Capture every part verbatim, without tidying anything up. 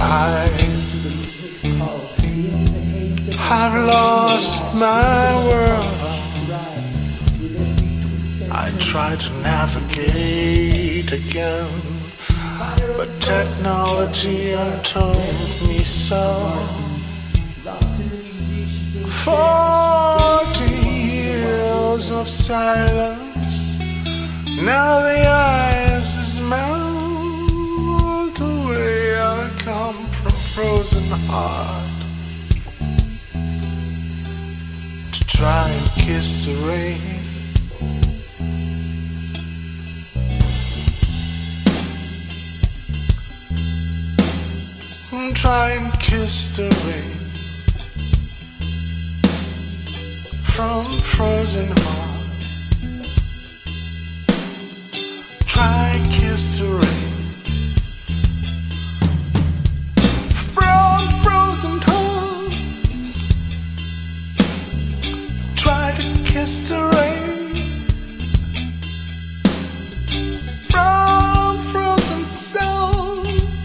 I've lost my world. I try to navigate again, but technology untold me so. Forty years of silence, now the ice is melt away. I come from frozen heart to try and kiss the rain. Try and kiss the rain from frozen heart. Try and kiss the rain from frozen heart. Try to kiss the rain from frozen soul.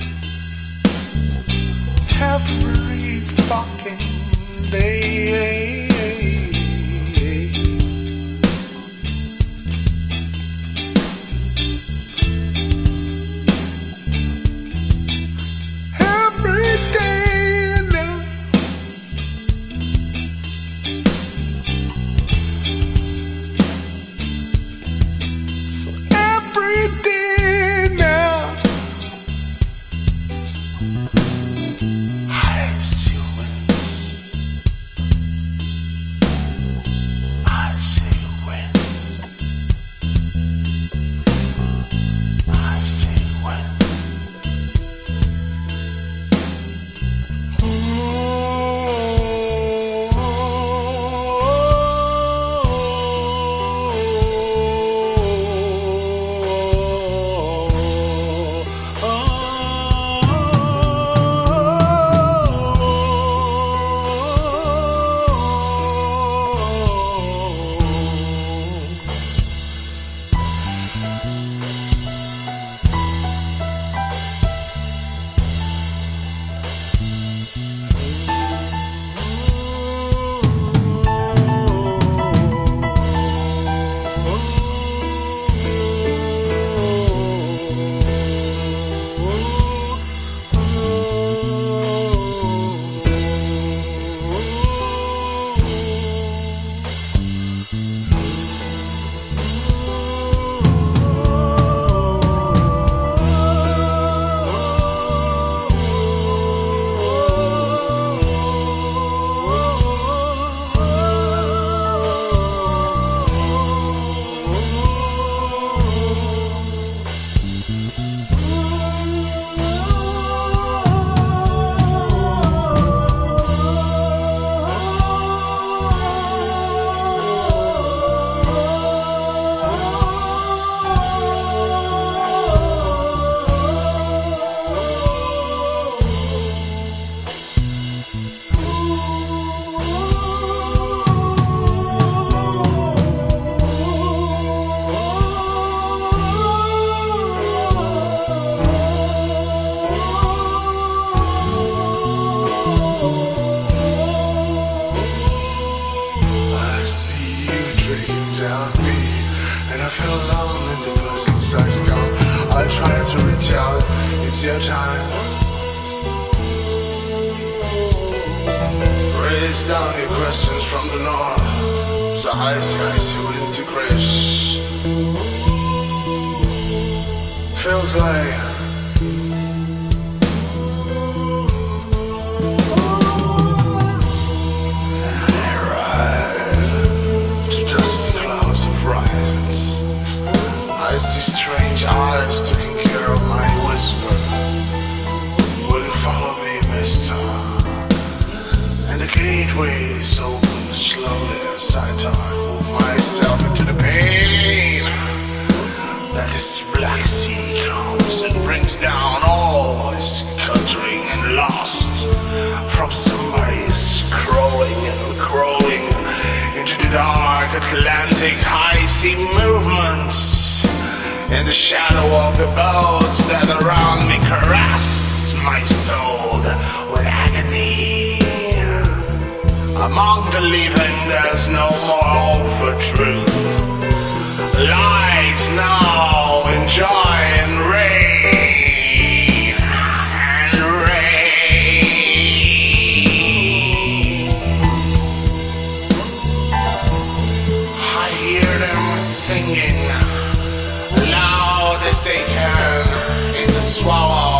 Every fucking day. Every day now. So every day now. I see winds. I see winds. I see winds. I try to reach out, it's your time. Raise down your questions from the north. So I see, I see winter crash. Feels like I ride to dusty clouds of riots. I see strange eyes taking care of my whisper. Will you follow me, mister? And the gateways open slowly as I move myself into the pain that this black sea comes and brings down all is cuttering and lost from somebody scrolling and crawling into the dark Atlantic high sea movements. In the shadow of the boats that around me caress pierce my soul with agony. Among the living there's no more hope for truth. Lies now in joy and rain and rain. I hear them singing loud as they can in the swallow.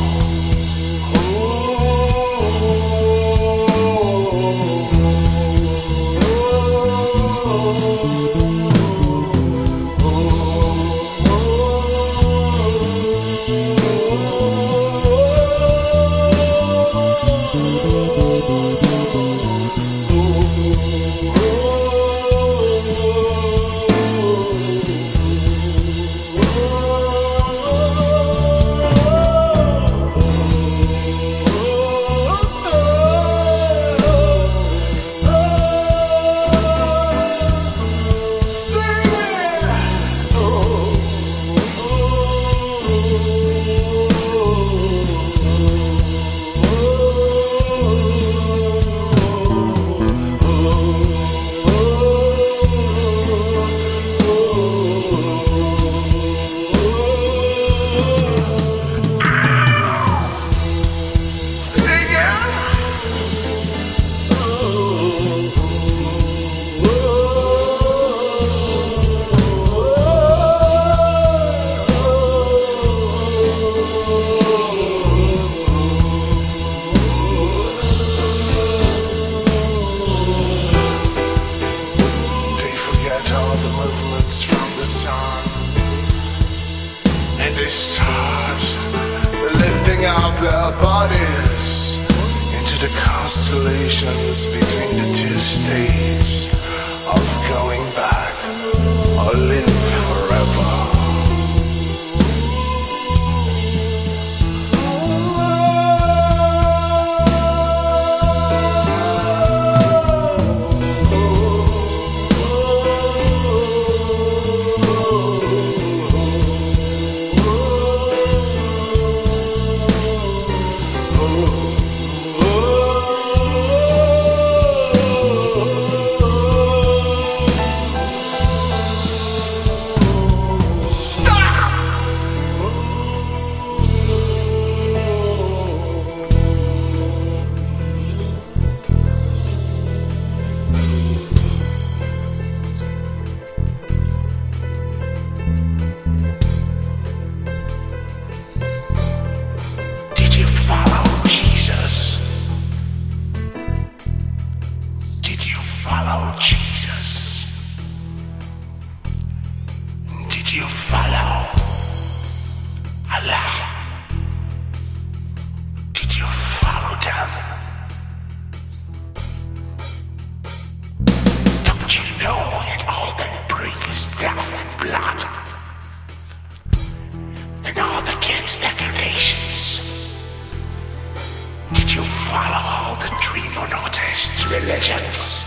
They start lifting out their bodies into the constellations between the two states of going back or live forever. Follow Jesus? Did you follow Allah? Did you follow them? Don't you know that all that brings death and blood and all the kids' decorations? Did you follow all the dream monotheists' religions?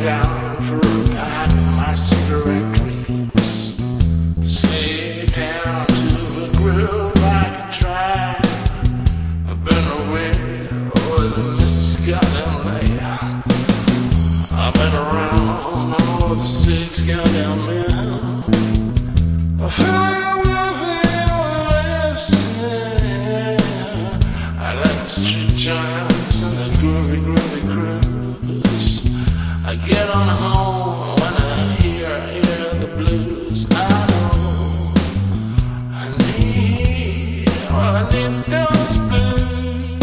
down for a pack of my cigarette dreams. Slid down to a groove I could try. I've been away where the mist got in later. I've been around all the six goddamn men. I feel like I'm living on the left side. I like the street giants and the groovy, groovy cruise. I get on home when I hear, hear the blues. I know I need, well, I need those blues.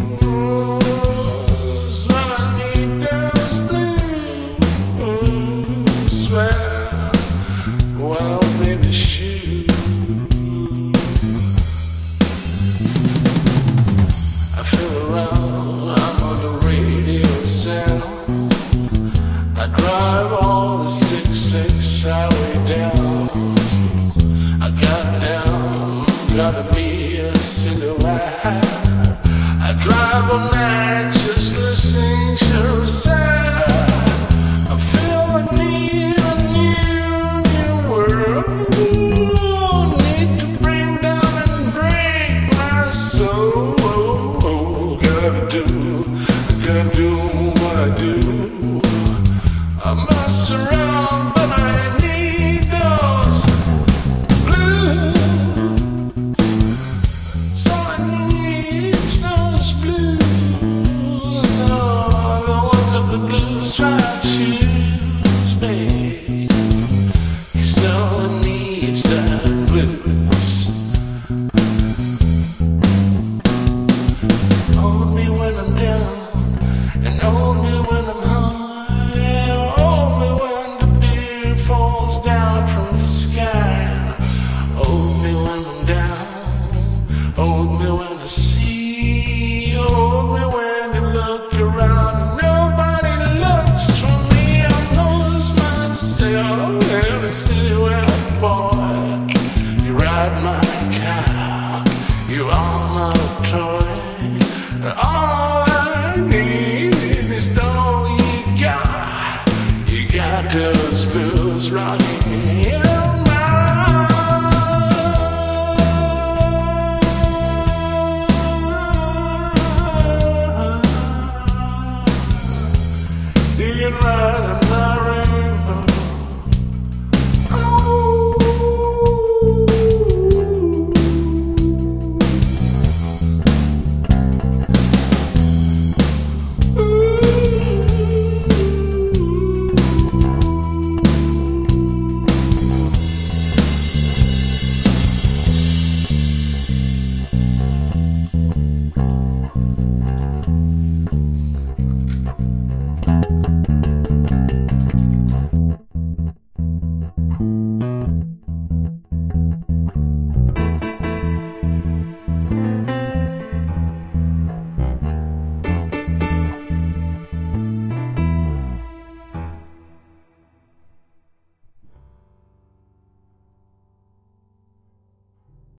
Well, I need those blues. Well, well, baby, shoot. I feel around, I'm on the radio sound. I drive all the six six highway down. I got down, gotta be a silhouette. I drive all night just listening to a sound. I feel I need a new, new world. Need to bring down and break my soul. Gotta do, gotta do what I do. I mess around, but I need those blues. So I need those blues. Oh, the ones of the blues try to choose, babe. 'Cause all I need is that blues. Hold me when I'm down, and hold me when I'm high. Down from the sky. Hold me when I'm down. Hold me when I see. Hold me when you look around and nobody looks for me. I lose myself in a silhouette, boy. You ride my car. You are my toy. And all I need is all you got. You got those blues rocking.